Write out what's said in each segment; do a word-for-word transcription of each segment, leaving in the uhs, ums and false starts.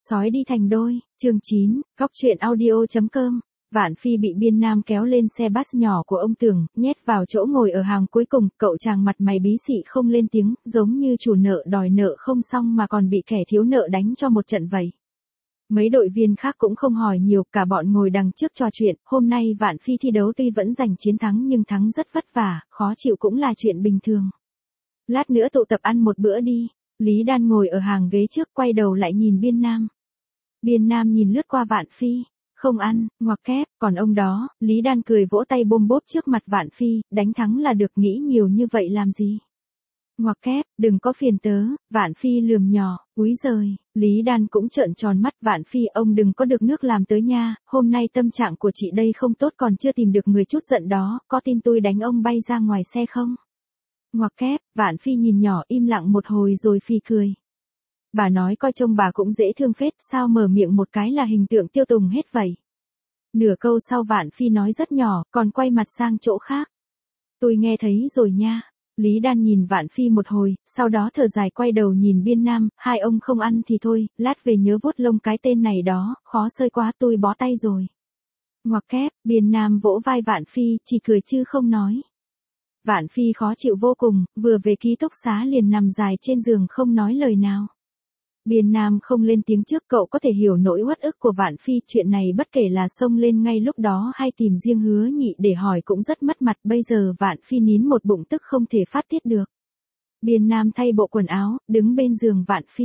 Sói đi thành đôi, chương chín, góc truyện audio.com. Vạn Phi bị Biên Nam kéo lên xe bus nhỏ của ông Tưởng, nhét vào chỗ ngồi ở hàng cuối cùng, cậu chàng mặt mày bí xị không lên tiếng, giống như chủ nợ đòi nợ không xong mà còn bị kẻ thiếu nợ đánh cho một trận vậy. Mấy đội viên khác cũng không hỏi nhiều, cả bọn ngồi đằng trước trò chuyện, hôm nay Vạn Phi thi đấu tuy vẫn giành chiến thắng nhưng thắng rất vất vả, khó chịu cũng là chuyện bình thường. Lát nữa tụ tập ăn một bữa đi. Lý Đan ngồi ở hàng ghế trước quay đầu lại nhìn Biên Nam. Biên Nam nhìn lướt qua Vạn Phi, không ăn, ngoặc kép, còn ông đó, Lý Đan cười vỗ tay bôm bốp trước mặt Vạn Phi, đánh thắng là được, nghĩ nhiều như vậy làm gì. Ngoặc kép, đừng có phiền tớ, Vạn Phi lườm nhỏ, úi giời, Lý Đan cũng trợn tròn mắt. Vạn Phi, ông đừng có được nước làm tới nha, hôm nay tâm trạng của chị đây không tốt, còn chưa tìm được người chút giận đó, có tin tôi đánh ông bay ra ngoài xe không? Ngoặc kép, Vạn Phi nhìn nhỏ im lặng một hồi rồi phì cười. Bà nói coi trông bà cũng dễ thương phết, sao mở miệng một cái là hình tượng Tiêu Tùng hết vậy. Nửa câu sau Vạn Phi nói rất nhỏ, còn quay mặt sang chỗ khác. Tôi nghe thấy rồi nha. Lý Đan nhìn Vạn Phi một hồi, sau đó thở dài quay đầu nhìn Biên Nam, hai ông không ăn thì thôi, lát về nhớ vuốt lông cái tên này đó, khó sơi quá, tôi bó tay rồi. Ngoặc kép, Biên Nam vỗ vai Vạn Phi, chỉ cười chứ không nói. Vạn Phi khó chịu vô cùng, vừa về ký túc xá liền nằm dài trên giường không nói lời nào. Biên Nam không lên tiếng trước, cậu có thể hiểu nỗi uất ức của Vạn Phi, chuyện này bất kể là xông lên ngay lúc đó hay tìm riêng Hứa Nhị để hỏi cũng rất mất mặt, bây giờ Vạn Phi nín một bụng tức không thể phát tiết được. Biên Nam thay bộ quần áo, đứng bên giường Vạn Phi.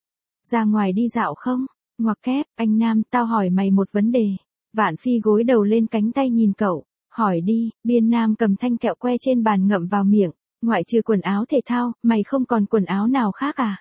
Ra ngoài đi dạo không? Ngoặc kép, anh Nam, tao hỏi mày một vấn đề. Vạn Phi gối đầu lên cánh tay nhìn cậu. Hỏi đi. Biên Nam cầm thanh kẹo que trên bàn ngậm vào miệng. Ngoại trừ quần áo thể thao, mày không còn quần áo nào khác à?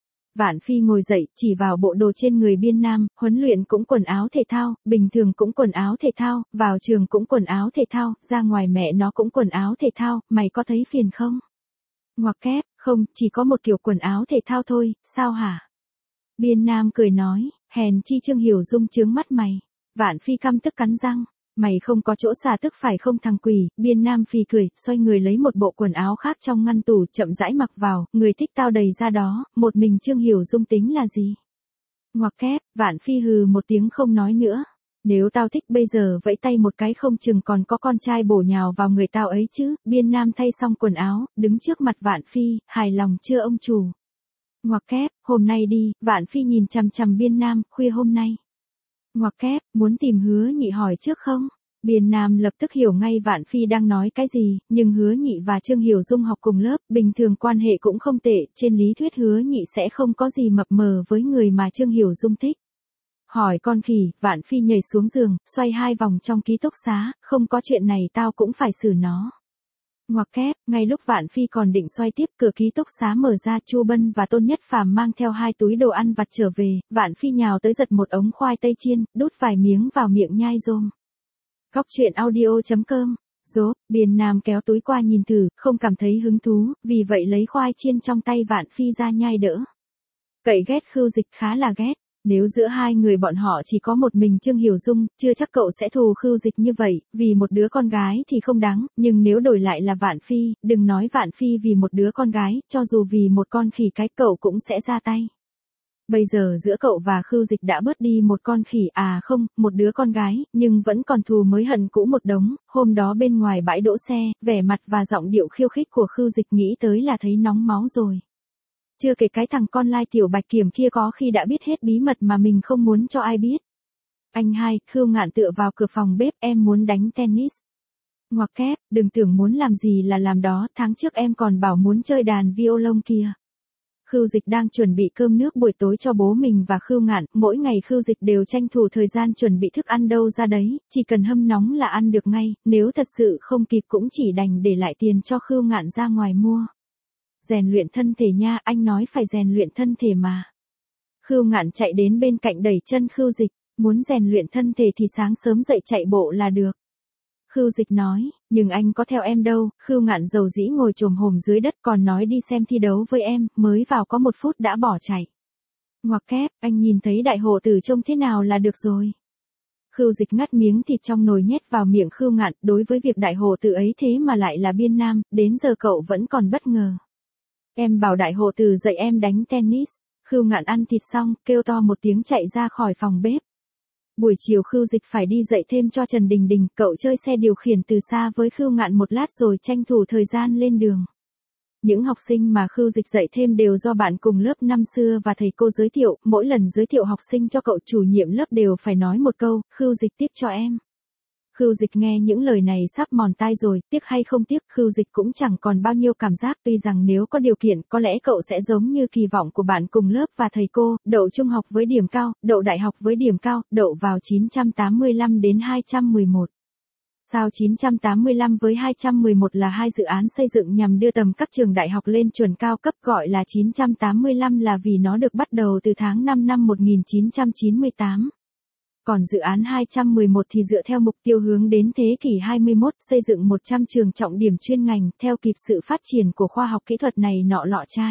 Vạn Phi ngồi dậy, chỉ vào bộ đồ trên người Biên Nam, huấn luyện cũng quần áo thể thao, bình thường cũng quần áo thể thao, vào trường cũng quần áo thể thao, ra ngoài mẹ nó cũng quần áo thể thao, mày có thấy phiền không? Ngoặc kép, không, chỉ có một kiểu quần áo thể thao thôi, sao hả? Biên Nam cười nói, hèn chi Trương Hiểu Dung chướng mắt mày. Vạn Phi căm tức cắn răng. Mày không có chỗ xả tức phải không thằng quỷ? Biên Nam phì cười, xoay người lấy một bộ quần áo khác trong ngăn tủ, chậm rãi mặc vào, người thích tao đầy ra đó, một mình Trương Hiểu Dung tính là gì? Ngoặc kép, Vạn Phi hừ một tiếng không nói nữa. Nếu tao thích bây giờ vẫy tay một cái không chừng còn có con trai bổ nhào vào người tao ấy chứ. Biên Nam thay xong quần áo, đứng trước mặt Vạn Phi, hài lòng chưa ông chủ? Ngoặc kép, hôm nay đi. Vạn Phi nhìn chằm chằm Biên Nam, khuya hôm nay. Ngoặc kép, muốn tìm Hứa Nhị hỏi trước không? Biên Nam lập tức hiểu ngay Vạn Phi đang nói cái gì, nhưng Hứa Nhị và Trương Hiểu Dung học cùng lớp, bình thường quan hệ cũng không tệ, trên lý thuyết Hứa Nhị sẽ không có gì mập mờ với người mà Trương Hiểu Dung thích. Hỏi con khỉ, Vạn Phi nhảy xuống giường, xoay hai vòng trong ký túc xá, không có chuyện này tao cũng phải xử nó. Ngoặc kép, ngay lúc Vạn Phi còn định xoay tiếp, cửa ký túc xá mở ra, Chu Bân và Tôn Nhất Phàm mang theo hai túi đồ ăn vặt trở về, Vạn Phi nhào tới giật một ống khoai tây chiên, đút vài miếng vào miệng nhai rôm. Góc truyện audio.com. Dốt, Biên Nam kéo túi qua nhìn thử, không cảm thấy hứng thú, vì vậy lấy khoai chiên trong tay Vạn Phi ra nhai đỡ. Cậy ghét Khưu Dịch khá là ghét. Nếu giữa hai người bọn họ chỉ có một mình Trương Hiểu Dung, chưa chắc cậu sẽ thù Khưu Dịch như vậy, vì một đứa con gái thì không đáng, nhưng nếu đổi lại là Vạn Phi, đừng nói Vạn Phi vì một đứa con gái, cho dù vì một con khỉ cái cậu cũng sẽ ra tay. Bây giờ giữa cậu và Khưu Dịch đã bớt đi một con khỉ, à không, một đứa con gái, nhưng vẫn còn thù mới hận cũ một đống. Hôm đó bên ngoài bãi đỗ xe, vẻ mặt và giọng điệu khiêu khích của Khưu Dịch nghĩ tới là thấy nóng máu rồi. Chưa kể cái thằng con lai Tiểu Bạch Kiểm kia có khi đã biết hết bí mật mà mình không muốn cho ai biết. Anh hai, Khưu Ngạn tựa vào cửa phòng bếp, em muốn đánh tennis. Ngoặc kép, đừng tưởng muốn làm gì là làm đó, tháng trước em còn bảo muốn chơi đàn violon kia. Khưu Dịch đang chuẩn bị cơm nước buổi tối cho bố mình và Khưu Ngạn, mỗi ngày Khưu Dịch đều tranh thủ thời gian chuẩn bị thức ăn đâu ra đấy, chỉ cần hâm nóng là ăn được ngay, nếu thật sự không kịp cũng chỉ đành để lại tiền cho Khưu Ngạn ra ngoài mua. Rèn luyện thân thể nha, anh nói phải rèn luyện thân thể mà. Khưu Ngạn chạy đến bên cạnh đẩy chân Khưu Dịch, muốn rèn luyện thân thể thì sáng sớm dậy chạy bộ là được. Khưu Dịch nói, nhưng anh có theo em đâu. Khưu Ngạn dầu dĩ ngồi chồm hổm dưới đất, còn nói đi xem thi đấu với em, mới vào có một phút đã bỏ chạy. Ngoặc kép, anh nhìn thấy đại hộ tử trông thế nào là được rồi. Khưu Dịch ngắt miếng thịt trong nồi nhét vào miệng Khưu Ngạn, đối với việc đại hộ tử ấy thế mà lại là Biên Nam, đến giờ cậu vẫn còn bất ngờ. Em bảo đại hộ tử dạy em đánh tennis. Khưu Ngạn ăn thịt xong, kêu to một tiếng chạy ra khỏi phòng bếp. Buổi chiều Khưu Dịch phải đi dạy thêm cho Trần Đình Đình, cậu chơi xe điều khiển từ xa với Khưu Ngạn một lát rồi tranh thủ thời gian lên đường. Những học sinh mà Khưu Dịch dạy thêm đều do bạn cùng lớp năm xưa và thầy cô giới thiệu, mỗi lần giới thiệu học sinh cho cậu chủ nhiệm lớp đều phải nói một câu, Khưu Dịch tiếc cho em. Khưu Dịch nghe những lời này sắp mòn tai rồi, tiếc hay không tiếc, Khưu Dịch cũng chẳng còn bao nhiêu cảm giác, tuy rằng nếu có điều kiện, có lẽ cậu sẽ giống như kỳ vọng của bạn cùng lớp và thầy cô, đậu trung học với điểm cao, đậu đại học với điểm cao, đậu vào chín trăm tám mươi lăm đến hai trăm mười một. Sao chín trăm tám mươi lăm với hai trăm mười một là hai dự án xây dựng nhằm đưa tầm các trường đại học lên chuẩn cao cấp, gọi là chín trăm tám mươi lăm là vì nó được bắt đầu từ tháng năm năm một nghìn chín trăm chín mươi tám. Còn dự án hai trăm mười một thì dựa theo mục tiêu hướng đến thế kỷ hai mươi mốt, xây dựng một trăm trường trọng điểm chuyên ngành, theo kịp sự phát triển của khoa học kỹ thuật này nọ lọ chai.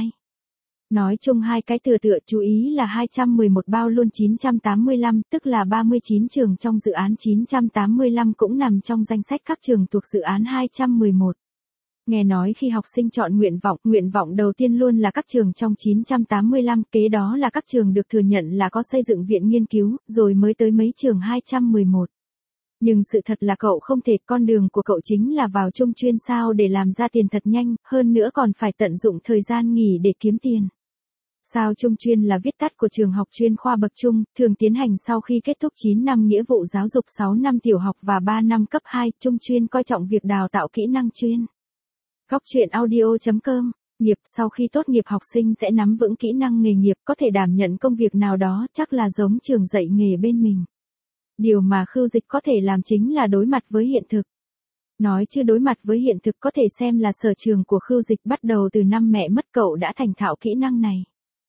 Nói chung hai cái tựa tựa chú ý là hai trăm mười một bao luôn chín trăm tám mươi lăm, tức là ba mươi chín trường trong dự án chín trăm tám mươi lăm cũng nằm trong danh sách các trường thuộc dự án hai trăm mười một. Nghe nói khi học sinh chọn nguyện vọng, nguyện vọng đầu tiên luôn là các trường trong chín trăm tám mươi lăm, kế đó là các trường được thừa nhận là có xây dựng viện nghiên cứu, rồi mới tới mấy trường hai trăm mười một. Nhưng sự thật là cậu không thể, con đường của cậu chính là vào trung chuyên sao để làm ra tiền thật nhanh, hơn nữa còn phải tận dụng thời gian nghỉ để kiếm tiền. Sao trung chuyên là viết tắt của trường học chuyên khoa bậc trung, thường tiến hành sau khi kết thúc chín năm nghĩa vụ giáo dục, sáu năm tiểu học và ba năm cấp hai, trung chuyên coi trọng việc đào tạo kỹ năng chuyên. Góc truyện audio chấm com, nghiệp sau khi tốt nghiệp học sinh sẽ nắm vững kỹ năng nghề nghiệp, có thể đảm nhận công việc nào đó, chắc là giống trường dạy nghề bên mình. Điều mà Khưu Dịch có thể làm chính là đối mặt với hiện thực. Nói chứ đối mặt với hiện thực có thể xem là sở trường của Khưu Dịch, bắt đầu từ năm mẹ mất cậu đã thành thạo kỹ năng này.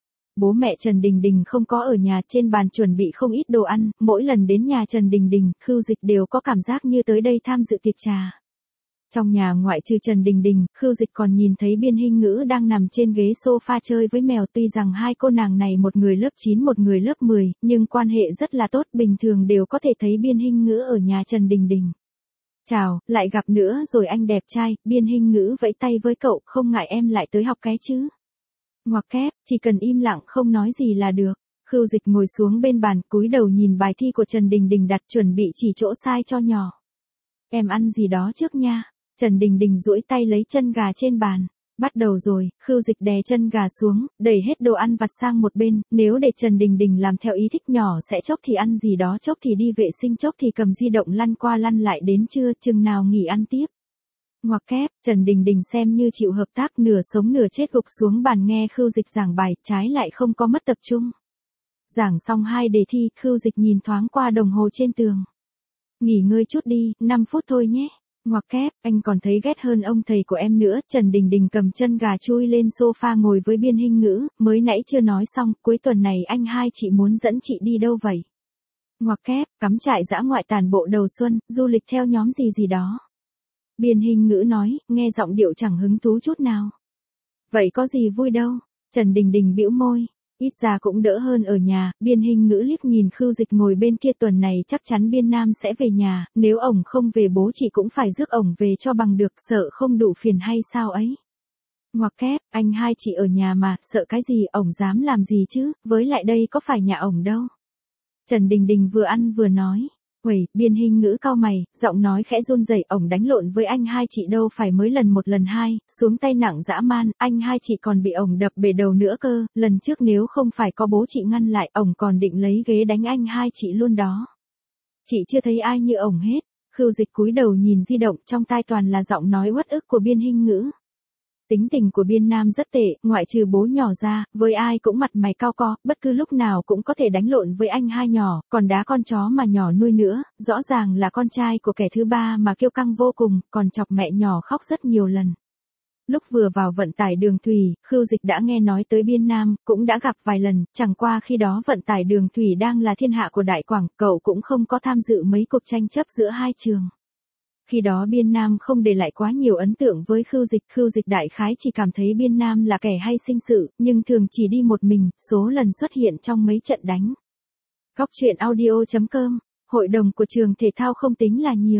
Bố mẹ Trần Đình Đình không có ở nhà, trên bàn chuẩn bị không ít đồ ăn, mỗi lần đến nhà Trần Đình Đình, Khưu Dịch đều có cảm giác như tới đây tham dự tiệc trà. Trong nhà ngoại trừ Trần Đình Đình, Khưu Dịch còn nhìn thấy Biên Hinh Ngữ đang nằm trên ghế sofa chơi với mèo, tuy rằng hai cô nàng này một người lớp chín một người lớp mười, nhưng quan hệ rất là tốt, bình thường đều có thể thấy Biên Hinh Ngữ ở nhà Trần Đình Đình. Chào, lại gặp nữa rồi anh đẹp trai, Biên Hinh Ngữ vẫy tay với cậu, không ngại em lại tới học cái chứ. Ngoặc kép, chỉ cần im lặng không nói gì là được. Khưu Dịch ngồi xuống bên bàn, cúi đầu nhìn bài thi của Trần Đình Đình đặt, chuẩn bị chỉ chỗ sai cho nhỏ. Em ăn gì đó trước nha. Trần Đình Đình duỗi tay lấy chân gà trên bàn. Bắt đầu rồi, Khưu Dịch đè chân gà xuống, đẩy hết đồ ăn vặt sang một bên, nếu để Trần Đình Đình làm theo ý thích, nhỏ sẽ chốc thì ăn gì đó, chốc thì đi vệ sinh, chốc thì cầm di động lăn qua lăn lại đến trưa, chừng nào nghỉ ăn tiếp. Ngoặc kép, Trần Đình Đình xem như chịu hợp tác, nửa sống nửa chết gục xuống bàn nghe Khưu Dịch giảng bài, trái lại không có mất tập trung. Giảng xong hai đề thi, Khưu Dịch nhìn thoáng qua đồng hồ trên tường. Nghỉ ngơi chút đi, năm phút thôi nhé. Ngoặc kép, anh còn thấy ghét hơn ông thầy của em nữa. Trần Đình Đình cầm chân gà chui lên sofa ngồi với Biên Hinh Ngữ, mới nãy chưa nói xong, cuối tuần này anh hai chị muốn dẫn chị đi đâu vậy? Ngoặc kép, cắm trại dã ngoại tản bộ đầu xuân, du lịch theo nhóm gì gì đó. Biên Hinh Ngữ nói, nghe giọng điệu chẳng hứng thú chút nào. Vậy có gì vui đâu? Trần Đình Đình bĩu môi. Ít ra cũng đỡ hơn ở nhà. Biên Hinh Ngữ liếc nhìn Khưu Dịch ngồi bên kia, tuần này chắc chắn Biên Nam sẽ về nhà, nếu ổng không về bố chị cũng phải rước ổng về cho bằng được, sợ không đủ phiền hay sao ấy. Ngoặc kép, anh hai chị ở nhà mà, sợ cái gì, ổng dám làm gì chứ, với lại đây có phải nhà ổng đâu. Trần Đình Đình vừa ăn vừa nói. Uầy, Biên Hinh Ngữ cau mày, giọng nói khẽ run rẩy, ổng đánh lộn với anh hai chị đâu phải mới lần một lần hai, xuống tay nặng dã man, anh hai chị còn bị ổng đập bể đầu nữa cơ, lần trước nếu không phải có bố chị ngăn lại, ổng còn định lấy ghế đánh anh hai chị luôn đó. Chị chưa thấy ai như ổng hết. Khưu Dịch cúi đầu nhìn di động, trong tai toàn là giọng nói uất ức của Biên Hinh Ngữ. Tính tình của Biên Nam rất tệ, ngoại trừ bố nhỏ ra, với ai cũng mặt mày cao co, bất cứ lúc nào cũng có thể đánh lộn với anh hai nhỏ, còn đá con chó mà nhỏ nuôi nữa, rõ ràng là con trai của kẻ thứ ba mà kiêu căng vô cùng, còn chọc mẹ nhỏ khóc rất nhiều lần. Lúc vừa vào vận tải đường thủy, Khưu Dịch đã nghe nói tới Biên Nam, cũng đã gặp vài lần, chẳng qua khi đó vận tải đường thủy đang là thiên hạ của Đại Quảng, cậu cũng không có tham dự mấy cuộc tranh chấp giữa hai trường. Khi đó Biên Nam không để lại quá nhiều ấn tượng với Khưu Dịch, Khưu Dịch đại khái chỉ cảm thấy Biên Nam là kẻ hay sinh sự, nhưng thường chỉ đi một mình, số lần xuất hiện trong mấy trận đánh. Góc truyện audio chấm com, hội đồng của trường thể thao không tính là nhiều.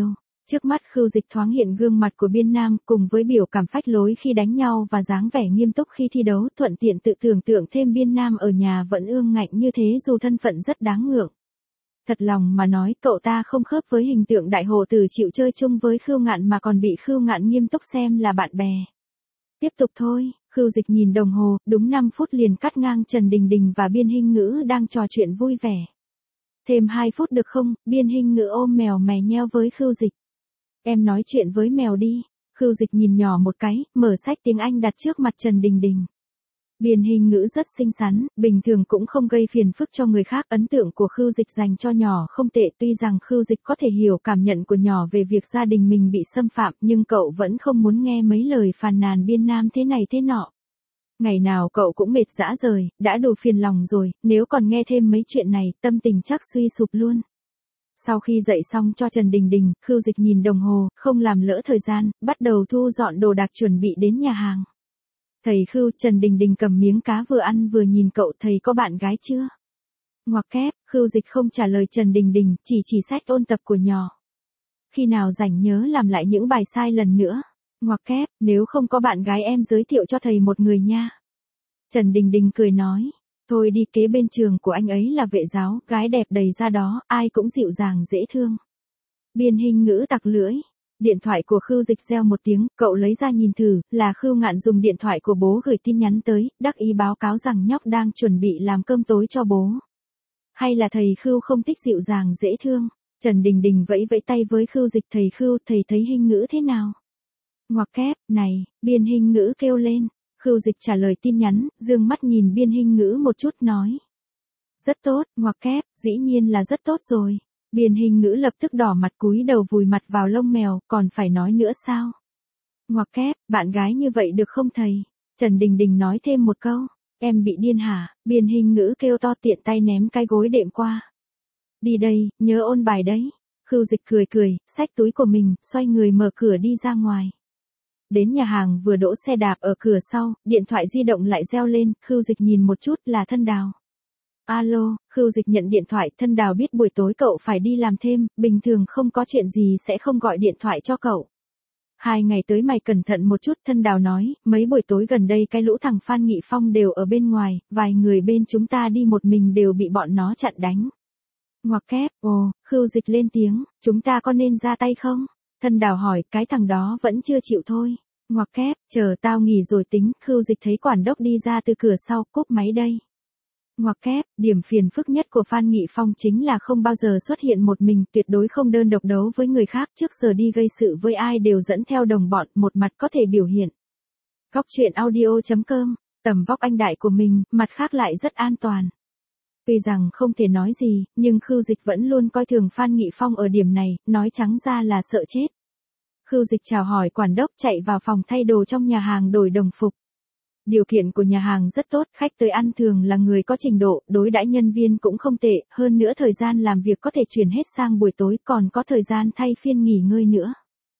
Trước mắt Khưu Dịch thoáng hiện gương mặt của Biên Nam cùng với biểu cảm phách lối khi đánh nhau và dáng vẻ nghiêm túc khi thi đấu, thuận tiện tự tưởng tượng thêm Biên Nam ở nhà vẫn ương ngạnh như thế dù thân phận rất đáng ngưỡng. Thật lòng mà nói, cậu ta không khớp với hình tượng đại hồ tử chịu chơi chung với Khưu Ngạn mà còn bị Khưu Ngạn nghiêm túc xem là bạn bè. Tiếp tục thôi, Khưu Dịch nhìn đồng hồ, đúng năm phút liền cắt ngang Trần Đình Đình và Biên Hinh Ngữ đang trò chuyện vui vẻ. Thêm hai phút được không? Biên Hinh Ngữ ôm mèo mè nheo với Khưu Dịch. Em nói chuyện với mèo đi. Khưu Dịch nhìn nhỏ một cái, mở sách tiếng Anh đặt trước mặt Trần Đình Đình. Biên Hinh Ngữ rất xinh xắn, bình thường cũng không gây phiền phức cho người khác. Ấn tượng của Khưu Dịch dành cho nhỏ không tệ, tuy rằng Khưu Dịch có thể hiểu cảm nhận của nhỏ về việc gia đình mình bị xâm phạm, nhưng cậu vẫn không muốn nghe mấy lời phàn nàn Biên Nam thế này thế nọ. Ngày nào cậu cũng mệt dã rời, đã đủ phiền lòng rồi, nếu còn nghe thêm mấy chuyện này, tâm tình chắc suy sụp luôn. Sau khi dạy xong cho Trần Đình Đình, Khưu Dịch nhìn đồng hồ, không làm lỡ thời gian, bắt đầu thu dọn đồ đạc chuẩn bị đến nhà hàng. Thầy Khưu, Trần Đình Đình cầm miếng cá vừa ăn vừa nhìn cậu, thầy có bạn gái chưa? Ngoặc kép, Khưu Dịch không trả lời Trần Đình Đình, chỉ chỉ sách ôn tập của nhỏ. Khi nào rảnh nhớ làm lại những bài sai lần nữa. Ngoặc kép, nếu không có bạn gái em giới thiệu cho thầy một người nha. Trần Đình Đình cười nói. Thôi đi, kế bên trường của anh ấy là vệ giáo, gái đẹp đầy ra đó, ai cũng dịu dàng dễ thương. Biên Hinh Ngữ tặc lưỡi. Điện thoại của Khưu Dịch reo một tiếng, cậu lấy ra nhìn thử, là Khưu Ngạn dùng điện thoại của bố gửi tin nhắn tới, đắc ý báo cáo rằng nhóc đang chuẩn bị làm cơm tối cho bố. Hay là thầy Khưu không thích dịu dàng dễ thương? Trần Đình Đình vẫy vẫy tay với Khưu Dịch, thầy Khưu, thầy thấy Hinh Ngữ thế nào? Ngoặc kép, này, Biên Hinh Ngữ kêu lên. Khưu Dịch trả lời tin nhắn, dương mắt nhìn Biên Hinh Ngữ một chút nói. Rất tốt, ngoặc kép, dĩ nhiên là rất tốt rồi. Biên Hinh Ngữ lập tức đỏ mặt cúi đầu vùi mặt vào lông mèo, còn phải nói nữa sao? Ngoặc kép, bạn gái như vậy được không thầy? Trần Đình Đình nói thêm một câu. Em bị điên hả? Biên Hinh Ngữ kêu to, tiện tay ném cái gối đệm qua. Đi đây, nhớ ôn bài đấy. Khưu Dịch cười cười, xách túi của mình, xoay người mở cửa đi ra ngoài. Đến nhà hàng vừa đỗ xe đạp ở cửa sau, điện thoại di động lại reo lên, Khưu Dịch nhìn một chút là Thân Đào. Alo, Khưu Dịch nhận điện thoại, Thân Đào biết buổi tối cậu phải đi làm thêm, bình thường không có chuyện gì sẽ không gọi điện thoại cho cậu. Hai ngày tới mày cẩn thận một chút, Thân Đào nói, mấy buổi tối gần đây cái lũ thằng Phan Nghị Phong đều ở bên ngoài, vài người bên chúng ta đi một mình đều bị bọn nó chặn đánh. Ngoặc kép, ồ, Khưu Dịch lên tiếng, chúng ta có nên ra tay không? Thân Đào hỏi, cái thằng đó vẫn chưa chịu thôi. Ngoặc kép, chờ tao nghỉ rồi tính. Khưu Dịch thấy quản đốc đi ra từ cửa sau, cúp máy đây. Ngoặc kép, điểm phiền phức nhất của Phan Nghị Phong chính là không bao giờ xuất hiện một mình, tuyệt đối không đơn độc đấu với người khác, trước giờ đi gây sự với ai đều dẫn theo đồng bọn, một mặt có thể biểu hiện. Góc truyện audio chấm com, tầm vóc anh đại của mình, mặt khác lại rất an toàn. Tuy rằng không thể nói gì, nhưng Khưu Dịch vẫn luôn coi thường Phan Nghị Phong ở điểm này, nói trắng ra là sợ chết. Khưu Dịch chào hỏi quản đốc, chạy vào phòng thay đồ trong nhà hàng đổi đồng phục. Điều kiện của nhà hàng rất tốt, khách tới ăn thường là người có trình độ, đối đãi nhân viên cũng không tệ, hơn nữa thời gian làm việc có thể chuyển hết sang buổi tối, còn có thời gian thay phiên nghỉ ngơi nữa.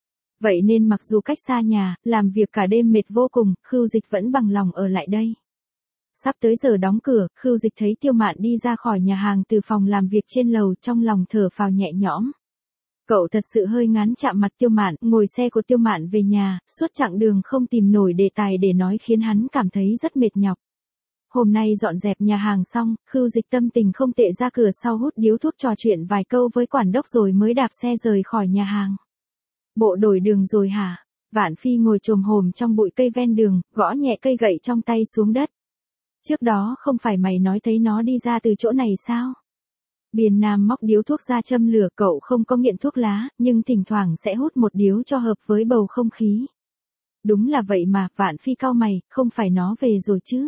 Vậy nên mặc dù cách xa nhà, làm việc cả đêm mệt vô cùng, Khưu Dịch vẫn bằng lòng ở lại đây. Sắp tới giờ đóng cửa, Khưu Dịch thấy Tiêu Mạn đi ra khỏi nhà hàng từ phòng làm việc trên lầu, trong lòng thở phào nhẹ nhõm. Cậu thật sự hơi ngán chạm mặt Tiêu Mạn, ngồi xe của Tiêu Mạn về nhà, suốt chặng đường không tìm nổi đề tài để nói khiến hắn cảm thấy rất mệt nhọc. Hôm nay dọn dẹp nhà hàng xong, Khưu Dịch tâm tình không tệ, ra cửa sau hút điếu thuốc trò chuyện vài câu với quản đốc rồi mới đạp xe rời khỏi nhà hàng. Bộ đổi đường rồi hả? Vạn Phi ngồi chồm hổm trong bụi cây ven đường, gõ nhẹ cây gậy trong tay xuống đất. Trước đó không phải mày nói thấy nó đi ra từ chỗ này sao? Biên Nam móc điếu thuốc ra châm lửa, cậu không có nghiện thuốc lá, nhưng thỉnh thoảng sẽ hút một điếu cho hợp với bầu không khí. Đúng là vậy mà, Vạn Phi cau mày, không phải nó về rồi chứ?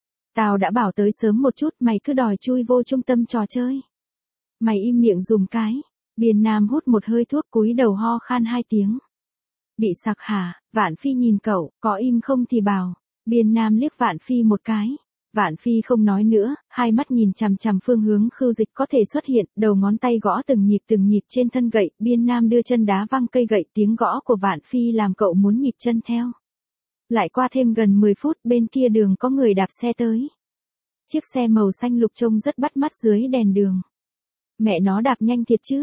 Tao đã bảo tới sớm một chút, mày cứ đòi chui vô trung tâm trò chơi. Mày im miệng dùm cái. Biên Nam hút một hơi thuốc, cúi đầu ho khan hai tiếng. Bị sặc hả? Vạn Phi nhìn cậu, có im không thì bảo. Biên Nam liếc Vạn Phi một cái. Vạn Phi không nói nữa, hai mắt nhìn chằm chằm phương hướng Khưu Dịch có thể xuất hiện, đầu ngón tay gõ từng nhịp từng nhịp trên thân gậy, Biên Nam đưa chân đá văng cây gậy, tiếng gõ của Vạn Phi làm cậu muốn nhịp chân theo. Lại qua thêm gần mười phút, bên kia đường có người đạp xe tới. Chiếc xe màu xanh lục trông rất bắt mắt dưới đèn đường. Mẹ nó đạp nhanh thiệt chứ.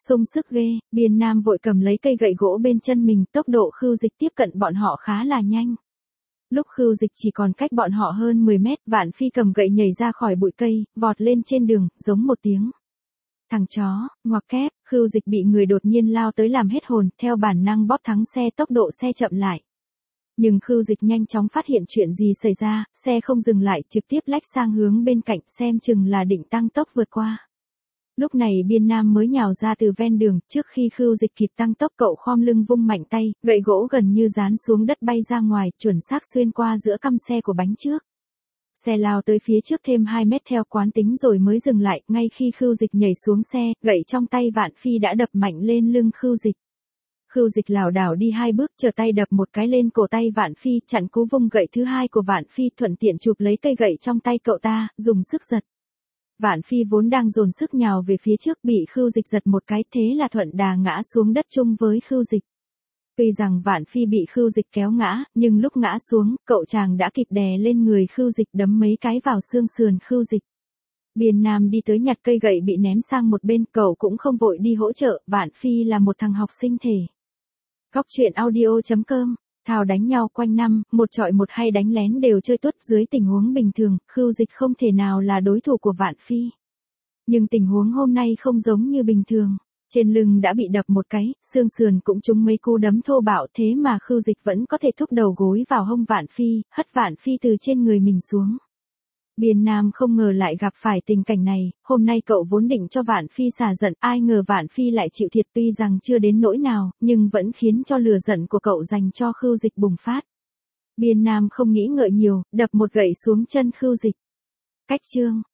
Sung sức ghê, Biên Nam vội cầm lấy cây gậy gỗ bên chân mình, tốc độ Khưu Dịch tiếp cận bọn họ khá là nhanh. Lúc Khưu Dịch chỉ còn cách bọn họ hơn mười mét, Vạn Phi cầm gậy nhảy ra khỏi bụi cây, vọt lên trên đường, giống một tiếng. Thằng chó, ngoặc kép, Khưu Dịch bị người đột nhiên lao tới làm hết hồn, theo bản năng bóp thắng xe, tốc độ xe chậm lại. Nhưng Khưu Dịch nhanh chóng phát hiện chuyện gì xảy ra, xe không dừng lại, trực tiếp lách sang hướng bên cạnh, xem chừng là định tăng tốc vượt qua. Lúc này Biên Nam mới nhào ra từ ven đường, trước khi Khưu Dịch kịp tăng tốc cậu khom lưng vung mạnh tay, gậy gỗ gần như dán xuống đất bay ra ngoài, chuẩn xác xuyên qua giữa căm xe của bánh trước. Xe lao tới phía trước thêm hai mét theo quán tính rồi mới dừng lại, ngay khi Khưu Dịch nhảy xuống xe, gậy trong tay Vạn Phi đã đập mạnh lên lưng Khưu Dịch. Khưu Dịch lảo đảo đi hai bước, trở tay đập một cái lên cổ tay Vạn Phi, chặn cú vung gậy thứ hai của Vạn Phi, thuận tiện chụp lấy cây gậy trong tay cậu ta, dùng sức giật. Vạn Phi vốn đang dồn sức nhào về phía trước, bị Khưu Dịch giật một cái, thế là thuận đà ngã xuống đất chung với Khưu Dịch. Tuy rằng Vạn Phi bị Khưu Dịch kéo ngã, nhưng lúc ngã xuống, cậu chàng đã kịp đè lên người Khưu Dịch, đấm mấy cái vào xương sườn Khưu Dịch. Biên Nam đi tới nhặt cây gậy bị ném sang một bên, cậu cũng không vội đi hỗ trợ, Vạn Phi là một thằng học sinh thể. Góc truyện audio chấm com, thào đánh nhau quanh năm, một trọi một hay đánh lén đều chơi tuất, dưới tình huống bình thường, Khưu Dịch không thể nào là đối thủ của Vạn Phi. Nhưng tình huống hôm nay không giống như bình thường. Trên lưng đã bị đập một cái, xương sườn cũng trúng mấy cú đấm thô bạo, thế mà Khưu Dịch vẫn có thể thúc đầu gối vào hông Vạn Phi, hất Vạn Phi từ trên người mình xuống. Biên Nam không ngờ lại gặp phải tình cảnh này, hôm nay cậu vốn định cho Vạn Phi xả giận, ai ngờ Vạn Phi lại chịu thiệt, tuy rằng chưa đến nỗi nào, nhưng vẫn khiến cho lửa giận của cậu dành cho Khưu Dịch bùng phát. Biên Nam không nghĩ ngợi nhiều, đập một gậy xuống chân Khưu Dịch. Cách chương